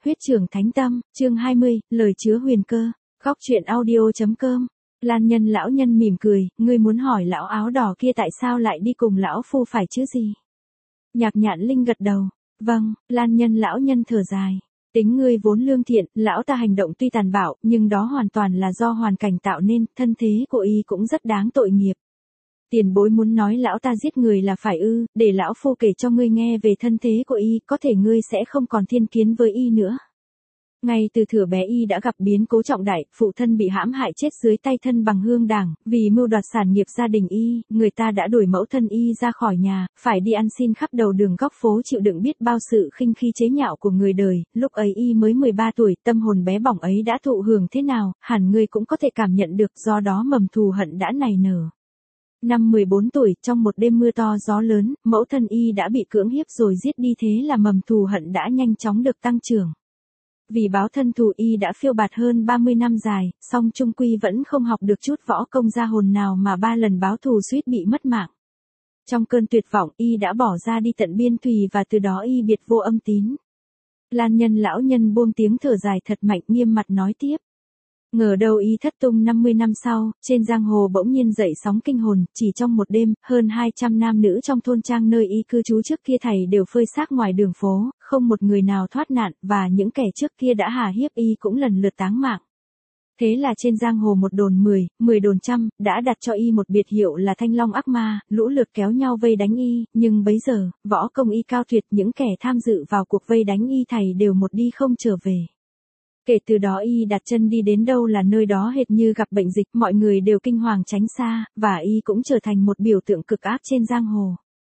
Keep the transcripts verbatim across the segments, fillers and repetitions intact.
Huyết Trưởng Thánh Tâm, chương hai mươi, lời chứa huyền cơ. Góc truyện audio.com. Lan Nhân lão nhân mỉm cười, ngươi muốn hỏi lão áo đỏ kia tại sao lại đi cùng lão phu phải chứ gì? Nhạc Nhạn Linh gật đầu. Vâng, Lan Nhân lão nhân thở dài. Tính ngươi vốn lương thiện, lão ta hành động tuy tàn bạo, nhưng đó hoàn toàn là do hoàn cảnh tạo nên, thân thế của y cũng rất đáng tội nghiệp. Tiền bối muốn nói lão ta giết người là phải ư, để lão phu kể cho ngươi nghe về thân thế của y, có thể ngươi sẽ không còn thiên kiến với y nữa. Ngay từ thuở bé y đã gặp biến cố trọng đại, phụ thân bị hãm hại chết dưới tay thân bằng hương đảng, vì mưu đoạt sản nghiệp gia đình y, người ta đã đuổi mẫu thân y ra khỏi nhà, phải đi ăn xin khắp đầu đường góc phố chịu đựng biết bao sự khinh khi chế nhạo của người đời, lúc ấy y mới mười ba tuổi, tâm hồn bé bỏng ấy đã thụ hưởng thế nào, hẳn ngươi cũng có thể cảm nhận được, do đó mầm thù hận đã nảy nở. Năm mười bốn tuổi, trong một đêm mưa to gió lớn, mẫu thân y đã bị cưỡng hiếp rồi giết đi, thế là mầm thù hận đã nhanh chóng được tăng trưởng. Vì báo thân thù y đã phiêu bạt hơn ba mươi năm dài, song trung quy vẫn không học được chút võ công ra hồn nào mà ba lần báo thù suýt bị mất mạng. Trong cơn tuyệt vọng y đã bỏ ra đi tận biên thùy và từ đó y biệt vô âm tín. Lan Nhân lão nhân buông tiếng thở dài thật mạnh, nghiêm mặt nói tiếp. Ngờ đâu y thất tung năm mươi năm sau, trên giang hồ bỗng nhiên dậy sóng kinh hồn, chỉ trong một đêm, hơn hai trăm nam nữ trong thôn trang nơi y cư trú trước kia thảy đều phơi xác ngoài đường phố, không một người nào thoát nạn, và những kẻ trước kia đã hà hiếp y cũng lần lượt táng mạng. Thế là trên giang hồ một đồn mười, mười đồn trăm, đã đặt cho y một biệt hiệu là Thanh Long Ác Ma, lũ lượt kéo nhau vây đánh y, nhưng bấy giờ, võ công y cao tuyệt, những kẻ tham dự vào cuộc vây đánh y thảy đều một đi không trở về. Kể từ đó y đặt chân đi đến đâu là nơi đó hệt như gặp bệnh dịch, mọi người đều kinh hoàng tránh xa, và y cũng trở thành một biểu tượng cực ác trên giang hồ.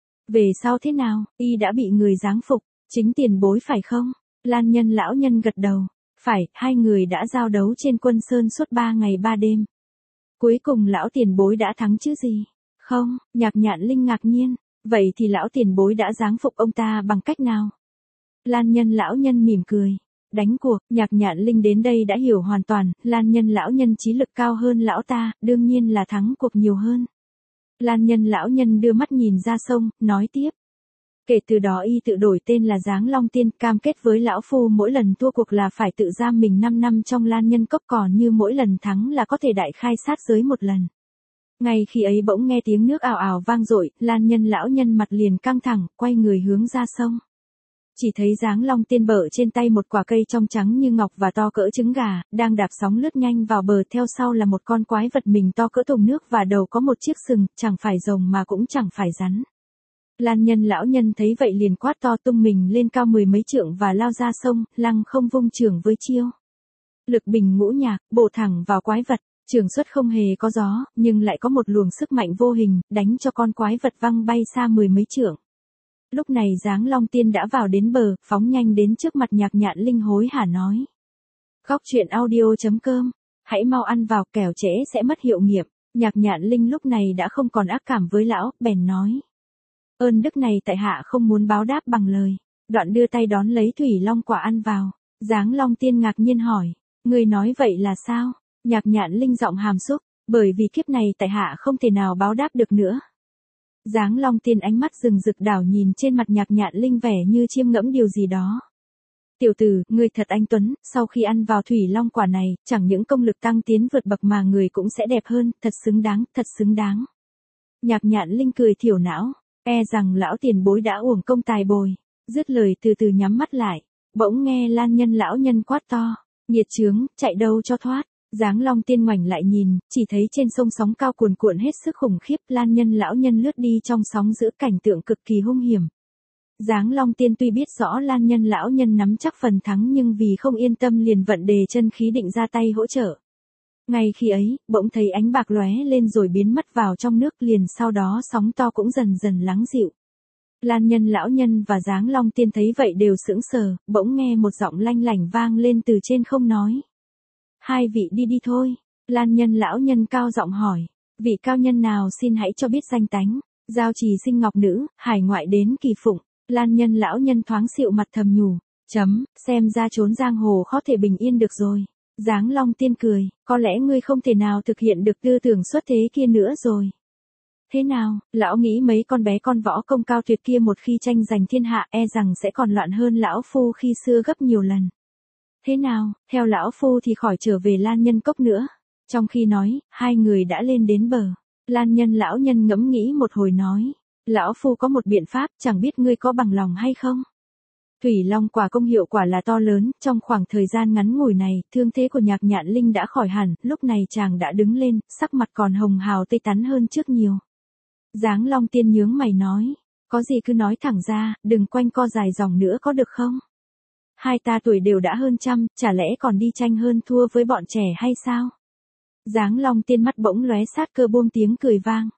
Về sau thế nào, y đã bị người giáng phục, chính tiền bối phải không? Lan Nhân lão nhân gật đầu. Phải, hai người đã giao đấu trên Quân Sơn suốt ba ngày ba đêm. Cuối cùng lão tiền bối đã thắng chứ gì? Không, Nhạc Nhạn Linh ngạc nhiên. Vậy thì lão tiền bối đã giáng phục ông ta bằng cách nào? Lan Nhân lão nhân mỉm cười. Đánh cuộc, Nhạc Nhạn Linh đến đây đã hiểu hoàn toàn, Lan Nhân lão nhân trí lực cao hơn lão ta, đương nhiên là thắng cuộc nhiều hơn. Lan Nhân lão nhân đưa mắt nhìn ra sông, nói tiếp. Kể từ đó y tự đổi tên là Giáng Long Tiên, cam kết với lão phu mỗi lần thua cuộc là phải tự giam mình năm năm trong Lan Nhân cốc, còn như mỗi lần thắng là có thể đại khai sát giới một lần. Ngay khi ấy bỗng nghe tiếng nước ào ào vang dội, Lan Nhân lão nhân mặt liền căng thẳng, quay người hướng ra sông. Chỉ thấy Giáng Long Tiên bở trên tay một quả cây trong trắng như ngọc và to cỡ trứng gà, đang đạp sóng lướt nhanh vào bờ, theo sau là một con quái vật mình to cỡ thùng nước và đầu có một chiếc sừng, chẳng phải rồng mà cũng chẳng phải rắn. Lan Nhân lão nhân thấy vậy liền quát to, tung mình lên cao mười mấy trượng và lao ra sông, lăng không vung chưởng với chiêu lực bình ngũ nhạc, bổ thẳng vào quái vật. Chưởng xuất không hề có gió, nhưng lại có một luồng sức mạnh vô hình, đánh cho con quái vật văng bay xa mười mấy trượng. Lúc này Giáng Long Tiên đã vào đến bờ, phóng nhanh đến trước mặt Nhạc Nhạn Linh hối hả nói. Góc truyện audio.com, hãy mau ăn vào, kẻo trễ sẽ mất hiệu nghiệm. Nhạc Nhạn Linh lúc này đã không còn ác cảm với lão, bèn nói. Ơn đức này tại hạ không muốn báo đáp bằng lời. Đoạn đưa tay đón lấy thủy long quả ăn vào. Giáng Long Tiên ngạc nhiên hỏi. Người nói vậy là sao? Nhạc Nhạn Linh giọng hàm xúc. Bởi vì kiếp này tại hạ không thể nào báo đáp được nữa. Giáng Long Tiên ánh mắt rừng rực đảo nhìn trên mặt Nhạc Nhạn Linh vẻ như chiêm ngẫm điều gì đó. Tiểu tử, ngươi thật anh tuấn, sau khi ăn vào thủy long quả này, chẳng những công lực tăng tiến vượt bậc mà người cũng sẽ đẹp hơn, thật xứng đáng, thật xứng đáng. Nhạc Nhạn Linh cười thiểu não, e rằng lão tiền bối đã uổng công tài bồi. Dứt lời từ từ nhắm mắt lại, bỗng nghe Lan Nhân lão nhân quát to, nghiệt chướng, chạy đâu cho thoát. Giáng Long Tiên ngoảnh lại nhìn, chỉ thấy trên sông sóng cao cuồn cuộn hết sức khủng khiếp, Lan Nhân lão nhân lướt đi trong sóng giữa cảnh tượng cực kỳ hung hiểm. Giáng Long Tiên tuy biết rõ Lan Nhân lão nhân nắm chắc phần thắng nhưng vì không yên tâm liền vận đề chân khí định ra tay hỗ trợ. Ngay khi ấy, bỗng thấy ánh bạc lóe lên rồi biến mất vào trong nước, liền sau đó sóng to cũng dần dần lắng dịu. Lan Nhân lão nhân và Giáng Long Tiên thấy vậy đều sững sờ, bỗng nghe một giọng lanh lảnh vang lên từ trên không nói. Hai vị đi đi thôi. Lan Nhân lão nhân cao giọng hỏi. Vị cao nhân nào xin hãy cho biết danh tánh. Giao Trì sinh ngọc nữ, hải ngoại đến kỳ phụng. Lan Nhân lão nhân thoáng xịu mặt thầm nhủ. Chấm, xem ra trốn giang hồ khó thể bình yên được rồi. Giáng Long Tiên cười. Có lẽ ngươi không thể nào thực hiện được tư tưởng xuất thế kia nữa rồi. Thế nào, lão nghĩ mấy con bé con võ công cao tuyệt kia một khi tranh giành thiên hạ e rằng sẽ còn loạn hơn lão phu khi xưa gấp nhiều lần. Thế nào, theo lão phu thì khỏi trở về Lan Nhân Cốc nữa. Trong khi nói, hai người đã lên đến bờ. Lan Nhân lão nhân ngẫm nghĩ một hồi nói. Lão phu có một biện pháp, chẳng biết ngươi có bằng lòng hay không? Thủy Long quả công hiệu quả là to lớn, trong khoảng thời gian ngắn ngủi này, thương thế của Nhạc Nhạn Linh đã khỏi hẳn, lúc này chàng đã đứng lên, sắc mặt còn hồng hào tươi tắn hơn trước nhiều. Giáng Long Tiên nhướng mày nói, có gì cứ nói thẳng ra, đừng quanh co dài dòng nữa có được không? Hai ta tuổi đều đã hơn trăm, chả lẽ còn đi tranh hơn thua với bọn trẻ hay sao? Giáng Long Tiên mắt bỗng lóe sát cơ buông tiếng cười vang.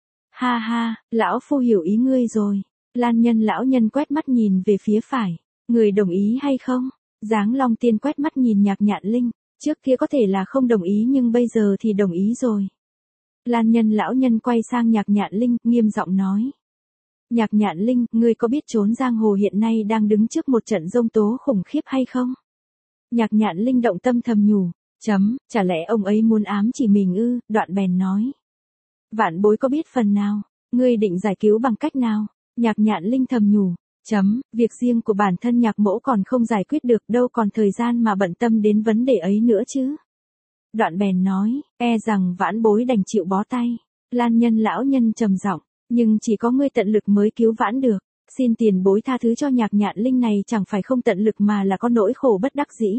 Ha ha, lão phu hiểu ý ngươi rồi. Lan Nhân lão nhân quét mắt nhìn về phía phải. Người đồng ý hay không? Giáng Long Tiên quét mắt nhìn Nhạc Nhạn Linh. Trước kia có thể là không đồng ý nhưng bây giờ thì đồng ý rồi. Lan Nhân lão nhân quay sang Nhạc Nhạn Linh, nghiêm giọng nói. Nhạc Nhạn Linh, ngươi có biết trốn giang hồ hiện nay đang đứng trước một trận giông tố khủng khiếp hay không? Nhạc Nhạn Linh động tâm thầm nhủ. Chấm, chả lẽ ông ấy muốn ám chỉ mình ư? Đoạn bèn nói. Vạn bối có biết phần nào? Ngươi định giải cứu bằng cách nào? Nhạc Nhạn Linh thầm nhủ. Chấm, việc riêng của bản thân nhạc mẫu còn không giải quyết được đâu còn thời gian mà bận tâm đến vấn đề ấy nữa chứ. Đoạn bèn nói, e rằng vãn bối đành chịu bó tay. Lan Nhân lão nhân trầm giọng, nhưng chỉ có ngươi tận lực mới cứu vãn được. Xin tiền bối tha thứ cho Nhạc Nhạn Linh này chẳng phải không tận lực mà là có nỗi khổ bất đắc dĩ.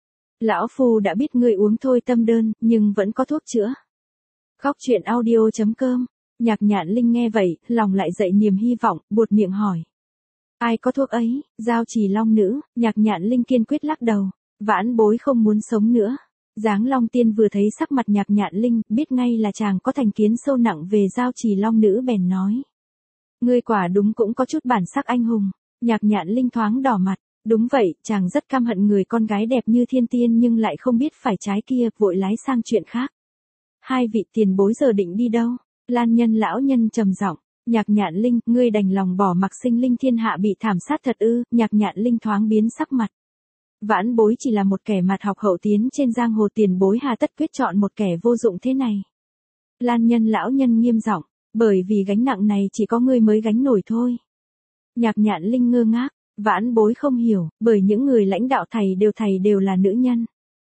Lão phu đã biết ngươi uống thôi tâm đơn, nhưng vẫn có thuốc chữa. Khóc chuyện audio chấm com. Nhạc Nhạn Linh nghe vậy, lòng lại dậy niềm hy vọng, buột miệng hỏi. Ai có thuốc ấy? Giao Trì Long nữ. Nhạc Nhạn Linh kiên quyết lắc đầu. Vãn bối không muốn sống nữa. Giáng Long Tiên vừa thấy sắc mặt Nhạc Nhạn Linh, biết ngay là chàng có thành kiến sâu nặng về Giao Trì Long nữ bèn nói. Ngươi quả đúng cũng có chút bản sắc anh hùng. Nhạc Nhạn Linh thoáng đỏ mặt. Đúng vậy, chàng rất căm hận người con gái đẹp như thiên tiên nhưng lại không biết phải trái kia, vội lái sang chuyện khác. Hai vị tiền bối giờ định đi đâu? Lan Nhân lão nhân trầm giọng. Nhạc Nhạn Linh, ngươi đành lòng bỏ mặc sinh linh thiên hạ bị thảm sát thật ư? Nhạc Nhạn Linh thoáng biến sắc mặt. Vãn bối chỉ là một kẻ mặt học hậu tiến trên giang hồ, tiền bối hà tất quyết chọn một kẻ vô dụng thế này. Lan Nhân lão nhân nghiêm giọng, bởi vì gánh nặng này chỉ có ngươi mới gánh nổi thôi. Nhạc Nhạn Linh ngơ ngác, vãn bối không hiểu, bởi những người lãnh đạo thầy đều thầy đều là nữ nhân.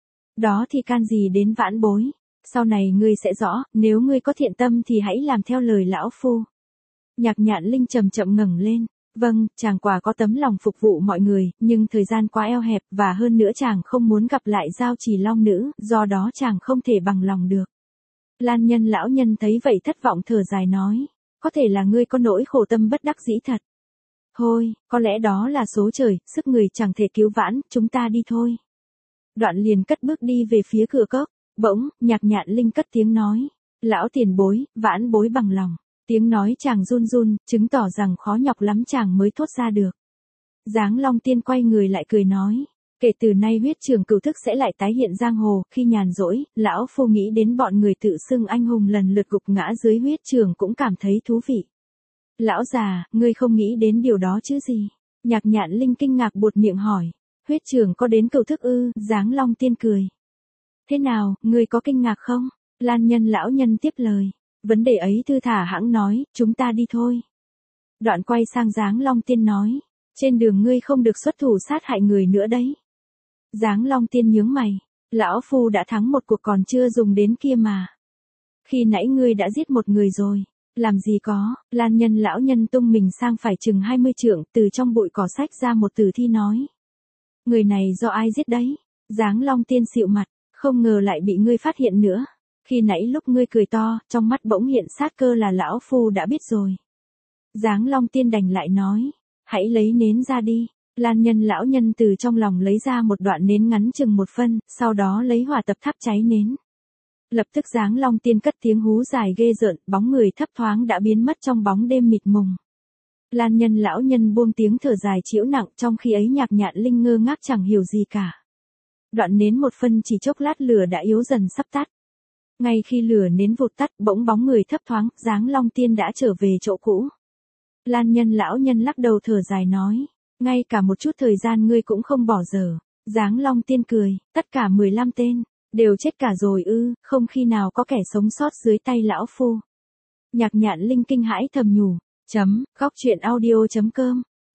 Đó thì can gì đến vãn bối? Sau này ngươi sẽ rõ, nếu ngươi có thiện tâm thì hãy làm theo lời lão phu. Nhạc Nhạn Linh chậm chậm ngẩng lên. Vâng, chàng quả có tấm lòng phục vụ mọi người, nhưng thời gian quá eo hẹp và hơn nữa chàng không muốn gặp lại Giao Trì Long nữ, do đó chàng không thể bằng lòng được. Lan Nhân lão nhân thấy vậy thất vọng thở dài nói, có thể là ngươi có nỗi khổ tâm bất đắc dĩ thật. Thôi, có lẽ đó là số trời, sức người chẳng thể cứu vãn, chúng ta đi thôi. Đoạn liền cất bước đi về phía cửa cốc, bỗng, Nhạc Nhạn Linh cất tiếng nói, lão tiền bối, vãn bối bằng lòng. Tiếng nói chàng run run, chứng tỏ rằng khó nhọc lắm chàng mới thốt ra được. Giáng Long Tiên quay người lại cười nói, kể từ nay huyết trường cửu thức sẽ lại tái hiện giang hồ, khi nhàn rỗi, lão phu nghĩ đến bọn người tự xưng anh hùng lần lượt gục ngã dưới huyết trường cũng cảm thấy thú vị. Lão già, ngươi không nghĩ đến điều đó chứ gì? Nhạc Nhạn Linh kinh ngạc buột miệng hỏi, huyết trường có đến cửu thức ư? Giáng Long Tiên cười. Thế nào, ngươi có kinh ngạc không? Lan Nhân lão nhân tiếp lời. Vấn đề ấy thư thả hãng nói, chúng ta đi thôi. Đoạn quay sang Giáng Long Tiên nói, trên đường ngươi không được xuất thủ sát hại người nữa đấy. Giáng Long Tiên nhướng mày, lão phu đã thắng một cuộc còn chưa dùng đến kia mà. Khi nãy ngươi đã giết một người rồi, làm gì có? Lan Nhân lão nhân tung mình sang phải chừng hai mươi trượng, từ trong bụi cỏ xách ra một tử thi nói. Người này do ai giết đấy? Giáng Long Tiên xịu mặt, không ngờ lại bị ngươi phát hiện nữa. Khi nãy lúc ngươi cười to, trong mắt bỗng hiện sát cơ là lão phu đã biết rồi. Giáng Long Tiên đành lại nói, hãy lấy nến ra đi. Lan Nhân lão nhân từ trong lòng lấy ra một đoạn nến ngắn chừng một phân, sau đó lấy hỏa tập thắp cháy nến. Lập tức Giáng Long Tiên cất tiếng hú dài ghê rợn, bóng người thấp thoáng đã biến mất trong bóng đêm mịt mùng. Lan Nhân lão nhân buông tiếng thở dài chịu nặng, trong khi ấy Nhạc Nhạn Linh ngơ ngác chẳng hiểu gì cả. Đoạn nến một phân chỉ chốc lát lửa đã yếu dần sắp tắt. Ngay khi lửa nến vụt tắt, bỗng bóng người thấp thoáng, Giáng Long Tiên đã trở về chỗ cũ. Lan Nhân lão nhân lắc đầu thở dài nói, ngay cả một chút thời gian ngươi cũng không bỏ dở. Giáng Long Tiên cười, tất cả mười lăm tên, đều chết cả rồi ư, không khi nào có kẻ sống sót dưới tay lão phu. Nhạc Nhạn Linh kinh hãi thầm nhủ, chấm, khóc chuyện audio chấm com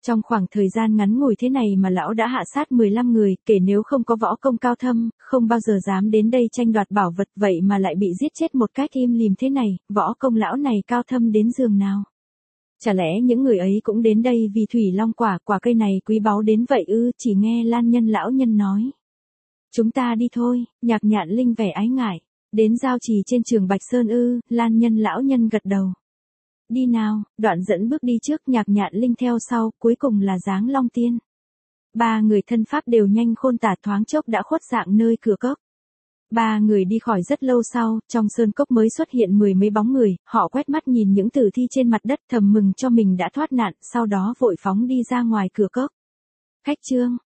Trong khoảng thời gian ngắn ngủi thế này mà lão đã hạ sát mười lăm người, kể nếu không có võ công cao thâm, không bao giờ dám đến đây tranh đoạt bảo vật, vậy mà lại bị giết chết một cách im lìm thế này, võ công lão này cao thâm đến giường nào. Chả lẽ những người ấy cũng đến đây vì thủy long quả, quả cây này quý báu đến vậy ư? Chỉ nghe Lan Nhân lão nhân nói. Chúng ta đi thôi, Nhạc Nhạn Linh vẻ ái ngại. Đến giao trì trên Trường Bạch Sơn ư? Lan Nhân lão nhân gật đầu. Đi nào, Đoạn dẫn bước đi trước, Nhạc Nhạn Linh theo sau, cuối cùng là Giáng Long Tiên. Ba người thân pháp đều nhanh khôn tả, thoáng chốc đã khuất dạng nơi cửa cốc. Ba người đi khỏi rất lâu sau, trong sơn cốc mới xuất hiện mười mấy bóng người, họ quét mắt nhìn những tử thi trên mặt đất, thầm mừng cho mình đã thoát nạn, sau đó vội phóng đi ra ngoài cửa cốc. Khách Trương,